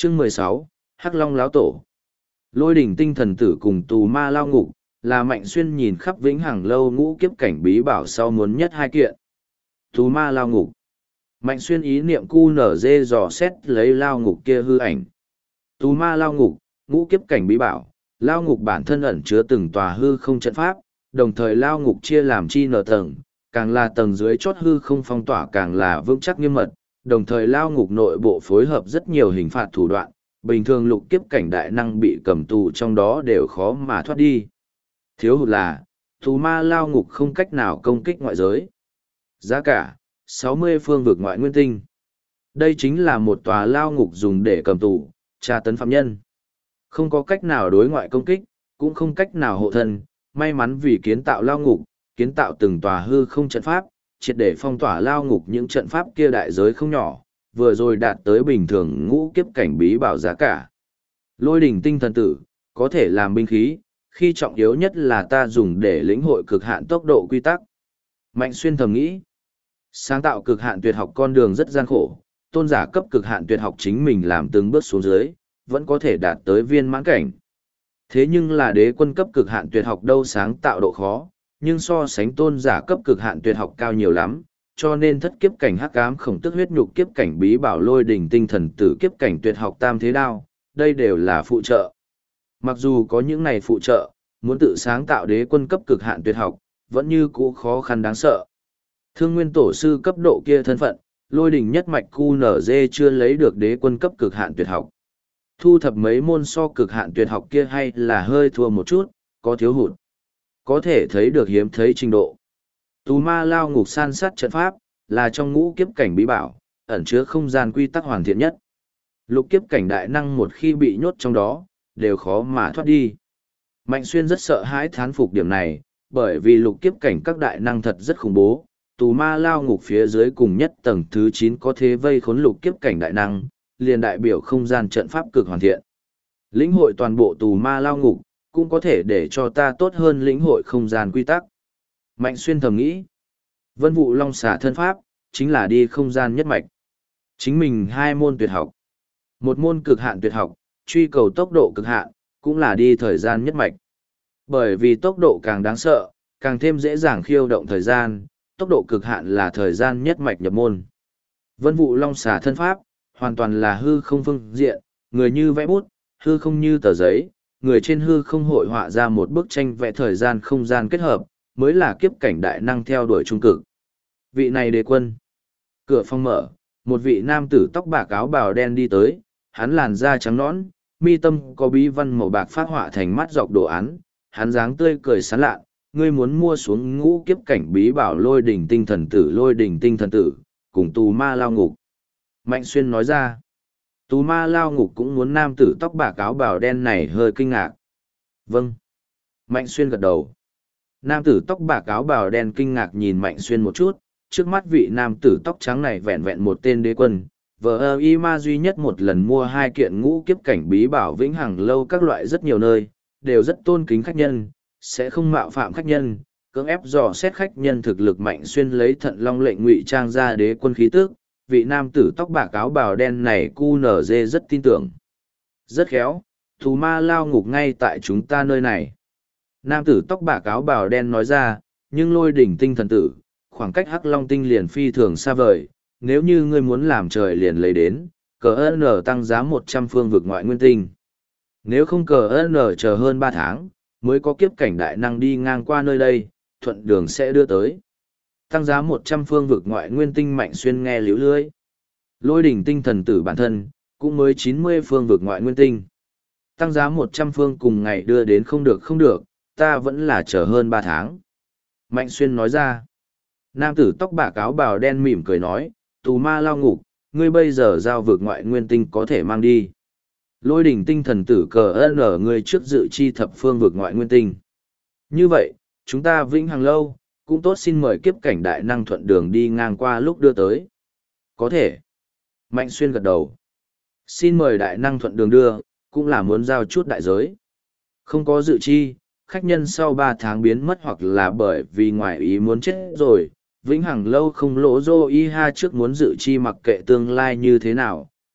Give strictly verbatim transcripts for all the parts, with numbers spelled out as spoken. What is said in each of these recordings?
Chương mười sáu, Hắc Long Láo Tổ. Lôi đỉnh tinh thần tử cùng tù ma lao ngục, là Mạnh Xuyên nhìn khắp vĩnh hằng lâu ngũ kiếp cảnh bí bảo sau muốn nhất hai kiện. Tù ma lao ngục. Mạnh Xuyên ý niệm cu nở dê dò xét lấy lao ngục kia hư ảnh. Tù ma lao ngục, ngũ kiếp cảnh bí bảo, lao ngục bản thân ẩn chứa từng tòa hư không trận pháp, đồng thời lao ngục chia làm chi nở tầng, càng là tầng dưới chót hư không phong tỏa càng là vững chắc nghiêm mật, đồng thời lao ngục nội bộ phối hợp rất nhiều hình phạt thủ đoạn, bình thường lục kiếp cảnh đại năng bị cầm tù trong đó đều khó mà thoát đi. Thiếu hụt là, tù ma lao ngục không cách nào công kích ngoại giới. Giá cả, sáu mươi phương vực ngoại nguyên tinh. Đây chính là một tòa lao ngục dùng để cầm tù, tra tấn phạm nhân. Không có cách nào đối ngoại công kích, cũng không cách nào hộ thân, may mắn vì kiến tạo lao ngục, kiến tạo từng tòa hư không trận pháp, triệt để phong tỏa lao ngục những trận pháp kia đại giới không nhỏ, vừa rồi đạt tới bình thường ngũ kiếp cảnh bí bảo giá cả. Lôi đỉnh tinh thần tử, có thể làm binh khí, khi trọng yếu nhất là ta dùng để lĩnh hội cực hạn tốc độ quy tắc. Mạnh Xuyên thầm nghĩ, sáng tạo cực hạn tuyệt học con đường rất gian khổ, tôn giả cấp cực hạn tuyệt học chính mình làm từng bước xuống dưới, vẫn có thể đạt tới viên mãn cảnh. Thế nhưng là đế quân cấp cực hạn tuyệt học đâu sáng tạo độ khó, nhưng so sánh tôn giả cấp cực hạn tuyệt học cao nhiều lắm, cho nên thất kiếp cảnh hắc ám khổng tức huyết nhục kiếp cảnh bí bảo lôi đỉnh tinh thần tử kiếp cảnh tuyệt học tam thế đao, đây đều là phụ trợ. Mặc dù có những này phụ trợ, muốn tự sáng tạo đế quân cấp cực hạn tuyệt học, vẫn như cũ khó khăn đáng sợ. Thương nguyên tổ sư cấp độ kia thân phận, lôi đỉnh nhất mạch cu nở dê chưa lấy được đế quân cấp cực hạn tuyệt học. Thu thập mấy môn so cực hạn tuyệt học kia hay là hơi thua một chút, có thiếu hụt. Có thể thấy được hiếm thấy trình độ. Tù ma lao ngục san sát trận pháp, là trong ngũ kiếp cảnh bí bảo, ẩn chứa không gian quy tắc hoàn thiện nhất. Lục kiếp cảnh đại năng một khi bị nhốt trong đó, đều khó mà thoát đi. Mạnh Xuyên rất sợ hãi thán phục điểm này, bởi vì lục kiếp cảnh các đại năng thật rất khủng bố. Tù ma lao ngục phía dưới cùng nhất tầng thứ chín có thế vây khốn lục kiếp cảnh đại năng, liền đại biểu không gian trận pháp cực hoàn thiện. Lĩnh hội toàn bộ tù ma lao ngục, cũng có thể để cho ta tốt hơn lĩnh hội không gian quy tắc. Mạnh Xuyên thầm nghĩ, vân vụ long xả thân pháp, chính là đi không gian nhất mạch. Chính mình hai môn tuyệt học. Một môn cực hạn tuyệt học, truy cầu tốc độ cực hạn, cũng là đi thời gian nhất mạch. Bởi vì tốc độ càng đáng sợ, càng thêm dễ dàng khiêu động thời gian, tốc độ cực hạn là thời gian nhất mạch nhập môn. Vân vụ long xả thân pháp, hoàn toàn là hư không phương diện, người như vẽ bút, hư không như tờ giấy, người trên hư không hội họa ra một bức tranh vẽ thời gian không gian kết hợp, mới là kiếp cảnh đại năng theo đuổi trung cực. Vị này đế quân. Cửa phòng mở, một vị nam tử tóc bạc áo bào đen đi tới, hắn làn da trắng nõn, mi tâm có bí văn màu bạc phát họa thành mắt dọc đồ án, hắn dáng tươi cười sán lạ, ngươi muốn mua xuống ngũ kiếp cảnh bí bảo lôi đỉnh tinh thần tử lôi đỉnh tinh thần tử, cùng tù ma lao ngục. Mạnh Xuyên nói ra, tù ma lao ngục cũng muốn nam tử tóc bạc áo bào đen này hơi kinh ngạc. Vâng. Mạnh Xuyên gật đầu. Nam tử tóc bạc áo bào đen kinh ngạc nhìn Mạnh Xuyên một chút, trước mắt vị nam tử tóc trắng này vẹn vẹn một tên đế quân, vờ ơ y ma duy nhất một lần mua hai kiện ngũ kiếp cảnh bí bảo vĩnh hằng lâu các loại rất nhiều nơi, đều rất tôn kính khách nhân, sẽ không mạo phạm khách nhân, cưỡng ép dò xét khách nhân thực lực. Mạnh Xuyên lấy thận long lệnh ngụy trang ra đế quân khí tước, vị nam tử tóc bạc áo bào đen này cu nở dê rất tin tưởng. Rất khéo, tù ma lao ngục ngay tại chúng ta nơi này. Nam tử tóc bạc áo bào đen nói ra, nhưng lôi đỉnh tinh thần tử, khoảng cách hắc long tinh liền phi thường xa vời, nếu như ngươi muốn làm trời liền lấy đến, cờ ơn tăng giá một trăm phương vực ngoại nguyên tinh. Nếu không cờ ơn chờ hơn ba tháng, mới có kiếp cảnh đại năng đi ngang qua nơi đây, thuận đường sẽ đưa tới. Tăng giá một trăm phương vực ngoại nguyên tinh. Mạnh Xuyên nghe liễu lưới. Lôi đỉnh tinh thần tử bản thân, cũng mới chín mươi phương vực ngoại nguyên tinh. Tăng giá một trăm phương cùng ngày đưa đến không được không được, ta vẫn là chờ hơn ba tháng. Mạnh Xuyên nói ra. Nam tử tóc bạc áo bào đen mỉm cười nói, tù ma lao ngục, ngươi bây giờ giao vực ngoại nguyên tinh có thể mang đi. Lôi đỉnh tinh thần tử cờ ơn ở ngươi trước dự chi thập phương vực ngoại nguyên tinh. Như vậy, chúng ta vĩnh hằng lâu, cũng tốt xin mời kiếp cảnh đại năng thuận đường đi ngang qua lúc đưa tới. Có thể. Mạnh Xuyên gật đầu. Xin mời đại năng thuận đường đưa, cũng là muốn giao chút đại giới. Không có dự chi, khách nhân sau ba tháng biến mất hoặc là bởi vì ngoài ý muốn chết rồi, vĩnh hằng lâu không lỗ dô y ha trước muốn dự chi mặc kệ tương lai như thế nào,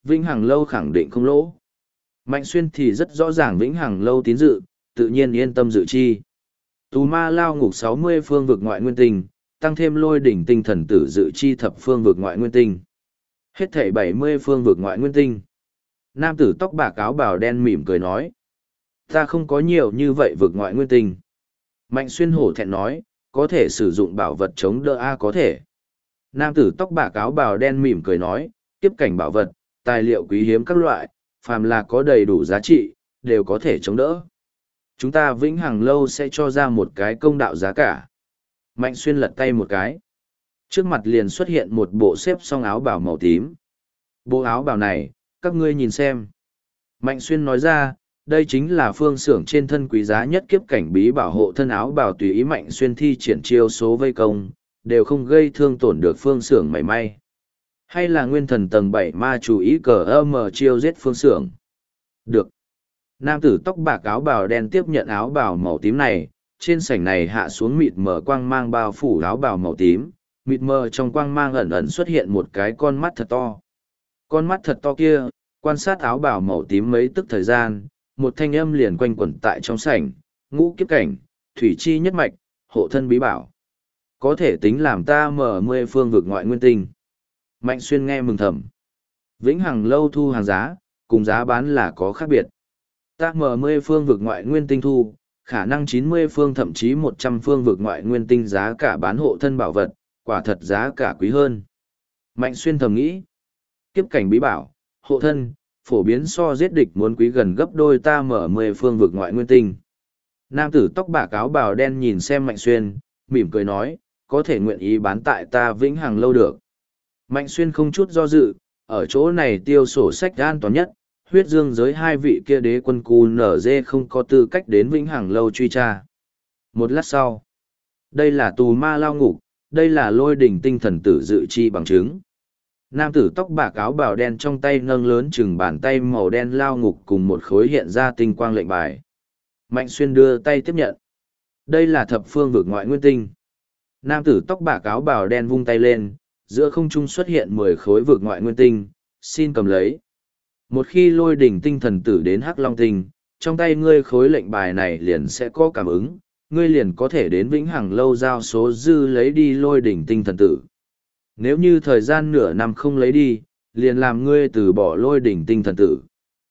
Vĩnh Hằng Lâu khẳng định không lỗ. Mạnh Xuyên thì rất rõ ràng Vĩnh Hằng Lâu tín dự, tự nhiên yên tâm dự chi. Tù ma lao ngục sáu mươi phương vực ngoại nguyên tinh, tăng thêm lôi đỉnh tinh thần tử dự chi thập phương vực ngoại nguyên tinh. Hết thảy bảy mươi phương vực ngoại nguyên tinh. Nam tử tóc bạc áo bào đen mỉm cười nói. Ta không có nhiều như vậy vực ngoại nguyên tinh. Mạnh Xuyên hổ thẹn nói, có thể sử dụng bảo vật chống đỡ A có thể. Nam tử tóc bạc áo bào đen mỉm cười nói, kiếp cảnh bảo vật, tài liệu quý hiếm các loại, phàm là có đầy đủ giá trị, đều có thể chống đỡ. Chúng ta Vĩnh Hằng Lâu sẽ cho ra một cái công đạo giá cả. Mạnh Xuyên lật tay một cái. Trước mặt liền xuất hiện một bộ xếp xong áo bào màu tím. Bộ áo bào này, các ngươi nhìn xem. Mạnh Xuyên nói ra, đây chính là phương xưởng trên thân quý giá nhất kiếp cảnh bí bảo hộ thân áo bào tùy ý Mạnh Xuyên thi triển chiêu số vây công, đều không gây thương tổn được phương xưởng mảy may. Hay là nguyên thần tầng bảy ma chủ ý cờ âm chiêu giết phương xưởng. Được. Nam tử tóc bạc áo bào đen tiếp nhận áo bào màu tím này, trên sảnh này hạ xuống mịt mờ quang mang bao phủ áo bào màu tím, mịt mờ trong quang mang ẩn ẩn xuất hiện một cái con mắt thật to. Con mắt thật to kia, quan sát áo bào màu tím mấy tức thời gian, một thanh âm liền quanh quẩn tại trong sảnh, ngũ kiếp cảnh, thủy chi nhất mạch, hộ thân bí bảo. Có thể tính làm ta mở mười phương vực ngoại nguyên tinh. Mạnh Xuyên nghe mừng thầm. Vĩnh Hằng Lâu thu hàng giá, cùng giá bán là có khác biệt. Ta mở mười phương vực ngoại nguyên tinh thu, khả năng chín mươi phương thậm chí một trăm phương vực ngoại nguyên tinh giá cả bán hộ thân bảo vật, quả thật giá cả quý hơn. Mạnh Xuyên thầm nghĩ. Kiếp cảnh bí bảo, hộ thân, phổ biến so giết địch muốn quý gần gấp đôi ta mở mười phương vực ngoại nguyên tinh. Nam tử tóc bạc áo bào đen nhìn xem Mạnh Xuyên, mỉm cười nói, có thể nguyện ý bán tại ta Vĩnh Hằng Lâu được. Mạnh Xuyên không chút do dự, ở chỗ này tiêu sổ sách an toàn nhất, huyết dương giới hai vị kia đế quân cù nở dê không có tư cách đến Vĩnh Hằng Lâu truy tra. Một lát sau, đây là tù ma lao ngục, đây là lôi đỉnh tinh thần tử dự chi bằng chứng. Nam tử tóc bạc áo bào đen trong tay nâng lớn chừng bàn tay màu đen lao ngục cùng một khối hiện ra tinh quang lệnh bài. Mạnh Xuyên đưa tay tiếp nhận. Đây là thập phương vực ngoại nguyên tinh. Nam tử tóc bạc áo bào đen vung tay lên, giữa không trung xuất hiện mười khối vực ngoại nguyên tinh, xin cầm lấy. Một khi lôi đỉnh tinh thần tử đến Hắc Long Tinh, trong tay ngươi khối lệnh bài này liền sẽ có cảm ứng, ngươi liền có thể đến Vĩnh Hằng Lâu giao số dư lấy đi lôi đỉnh tinh thần tử. Nếu như thời gian nửa năm không lấy đi, liền làm ngươi từ bỏ lôi đỉnh tinh thần tử.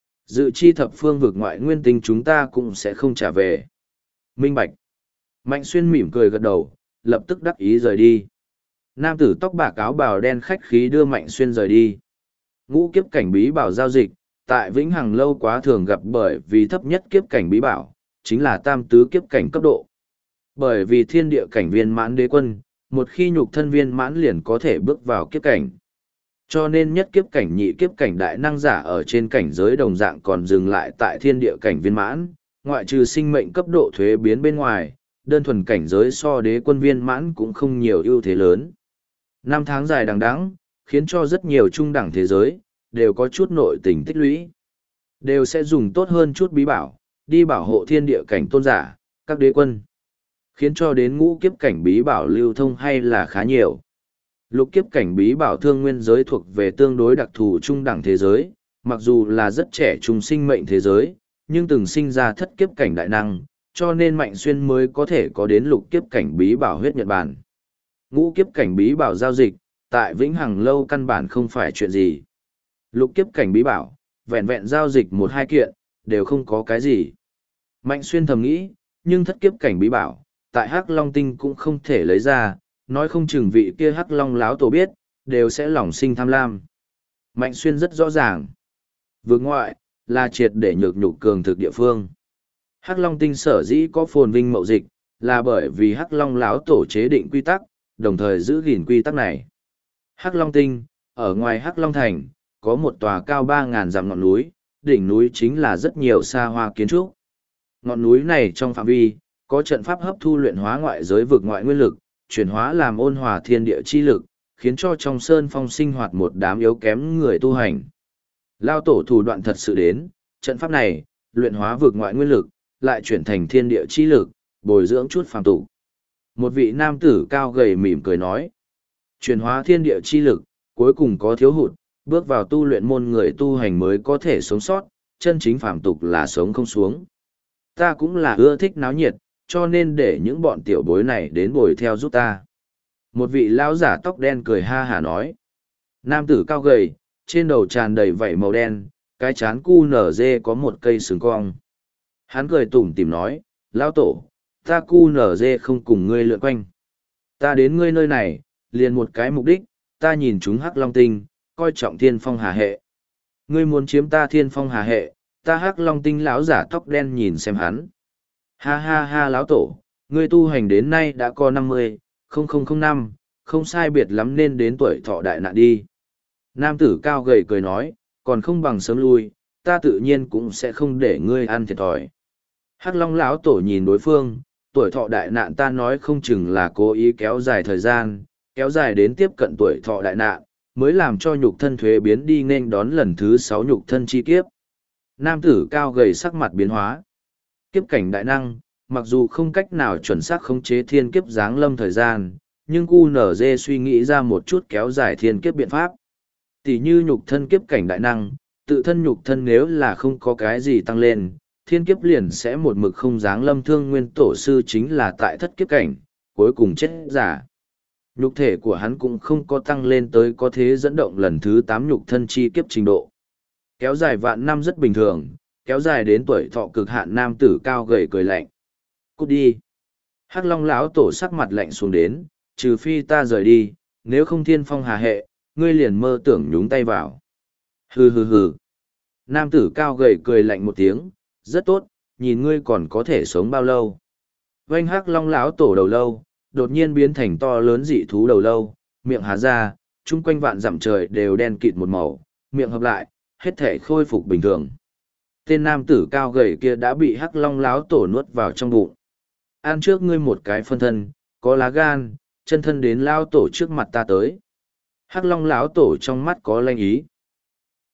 Dự chi thập phương vực ngoại nguyên tinh chúng ta cũng sẽ không trả về. Minh Bạch. Mạnh Xuyên mỉm cười gật đầu, lập tức đắc ý rời đi. Nam tử tóc bạc áo bào đen khách khí đưa Mạnh Xuyên rời đi. Ngũ kiếp cảnh bí bảo giao dịch, tại Vĩnh Hằng Lâu quá thường gặp bởi vì thấp nhất kiếp cảnh bí bảo, chính là tam tứ kiếp cảnh cấp độ. Bởi vì thiên địa cảnh viên mãn đế quân, một khi nhục thân viên mãn liền có thể bước vào kiếp cảnh. Cho nên nhất kiếp cảnh nhị kiếp cảnh đại năng giả ở trên cảnh giới đồng dạng còn dừng lại tại thiên địa cảnh viên mãn, ngoại trừ sinh mệnh cấp độ thuế biến bên ngoài, đơn thuần cảnh giới so đế quân viên mãn cũng không nhiều ưu thế lớn. Năm tháng dài đằng đẵng, khiến cho rất nhiều trung đẳng thế giới, đều có chút nội tình tích lũy. Đều sẽ dùng tốt hơn chút bí bảo, đi bảo hộ thiên địa cảnh tôn giả, các đế quân. Khiến cho đến ngũ kiếp cảnh bí bảo lưu thông hay là khá nhiều. Lục kiếp cảnh bí bảo thương nguyên giới thuộc về tương đối đặc thù trung đẳng thế giới, mặc dù là rất trẻ trung sinh mệnh thế giới, nhưng từng sinh ra thất kiếp cảnh đại năng, cho nên Mạnh Xuyên mới có thể có đến lục kiếp cảnh bí bảo huyết nhật bản. Ngũ kiếp cảnh bí bảo giao dịch, tại Vĩnh Hằng Lâu căn bản không phải chuyện gì. Lục kiếp cảnh bí bảo, vẹn vẹn giao dịch một hai kiện, đều không có cái gì. Mạnh Xuyên thầm nghĩ, nhưng thất kiếp cảnh bí bảo, tại Hắc Long Tinh cũng không thể lấy ra, nói không chừng vị kia Hắc Long láo tổ biết, đều sẽ lòng sinh tham lam. Mạnh Xuyên rất rõ ràng. Vượt ngoại, là triệt để nhược nhục cường thực địa phương. Hắc Long Tinh sở dĩ có phồn vinh mậu dịch, là bởi vì Hắc Long láo tổ chế định quy tắc, đồng thời giữ gìn quy tắc này. Hắc Long Tinh, ở ngoài Hắc Long Thành, có một tòa cao ba ngàn dặm ngọn núi, đỉnh núi chính là rất nhiều xa hoa kiến trúc. Ngọn núi này trong phạm vi, có trận pháp hấp thu luyện hóa ngoại giới vực ngoại nguyên lực, chuyển hóa làm ôn hòa thiên địa chi lực, khiến cho trong sơn phong sinh hoạt một đám yếu kém người tu hành. Lao tổ thủ đoạn thật sự đến, trận pháp này, luyện hóa vực ngoại nguyên lực, lại chuyển thành thiên địa chi lực, bồi dưỡng chút phàm tục. Một vị nam tử cao gầy mỉm cười nói, chuyển hóa thiên địa chi lực, cuối cùng có thiếu hụt, Bước vào tu luyện môn người tu hành mới có thể sống sót, chân chính phàm tục là sống không xuống. Ta cũng là ưa thích náo nhiệt, cho nên để những bọn tiểu bối này đến bồi theo giúp ta. Một vị lão giả tóc đen cười ha hả nói. Nam tử cao gầy, trên đầu tràn đầy vảy màu đen, cái chán cu nở dê có một cây sừng cong. Hắn cười tủm tỉm nói, lão tổ, ta cu nở dê không cùng ngươi lượn quanh. Ta đến ngươi nơi này, liền một cái mục đích, ta nhìn chúng hắc long tinh, coi trọng thiên phong hà hệ. Ngươi muốn chiếm ta thiên phong hà hệ, ta hắc long tinh lão giả tóc đen nhìn xem hắn. Ha ha ha lão tổ, ngươi tu hành đến nay đã có năm mươi, không không không năm, không sai biệt lắm nên đến tuổi thọ đại nạn đi. Nam tử cao gầy cười nói, còn không bằng sớm lui, ta tự nhiên cũng sẽ không để ngươi ăn thiệt thòi. Hắc long lão tổ nhìn đối phương, tuổi thọ đại nạn ta nói không chừng là cố ý kéo dài thời gian, kéo dài đến tiếp cận tuổi thọ đại nạn, mới làm cho nhục thân thuế biến đi nên đón lần thứ sáu nhục thân chi kiếp. Nam tử cao gầy sắc mặt biến hóa. Kiếp cảnh đại năng, mặc dù không cách nào chuẩn xác khống chế thiên kiếp giáng lâm thời gian, nhưng cu nở dê suy nghĩ ra một chút kéo dài thiên kiếp biện pháp. Tỷ như nhục thân kiếp cảnh đại năng, tự thân nhục thân nếu là không có cái gì tăng lên, thiên kiếp liền sẽ một mực không giáng lâm. Thương nguyên tổ sư chính là tại thất kiếp cảnh, cuối cùng chết giả. Nhục thể của hắn cũng không có tăng lên tới có thế dẫn động lần thứ tám nhục thân chi kiếp trình độ. Kéo dài vạn năm rất bình thường, kéo dài đến tuổi thọ cực hạn. Nam tử cao gầy cười lạnh. Cút đi. Hắc long lão tổ sắc mặt lạnh xuống đến, trừ phi ta rời đi, nếu không thiên phong hà hệ, ngươi liền mơ tưởng nhúng tay vào. Hừ hừ hừ. Nam tử cao gầy cười lạnh một tiếng, rất tốt, nhìn ngươi còn có thể sống bao lâu. Vanh hắc long lão tổ đầu lâu, đột nhiên biến thành to lớn dị thú đầu lâu, miệng há ra, chung quanh vạn dặm trời đều đen kịt một màu, miệng hợp lại, hết thể khôi phục bình thường. Tên nam tử cao gầy kia đã bị hắc long lão tổ nuốt vào trong bụng. Ăn trước ngươi một cái phân thân, có lá gan, chân thân đến lão tổ trước mặt ta tới. Hắc long lão tổ trong mắt có lanh ý.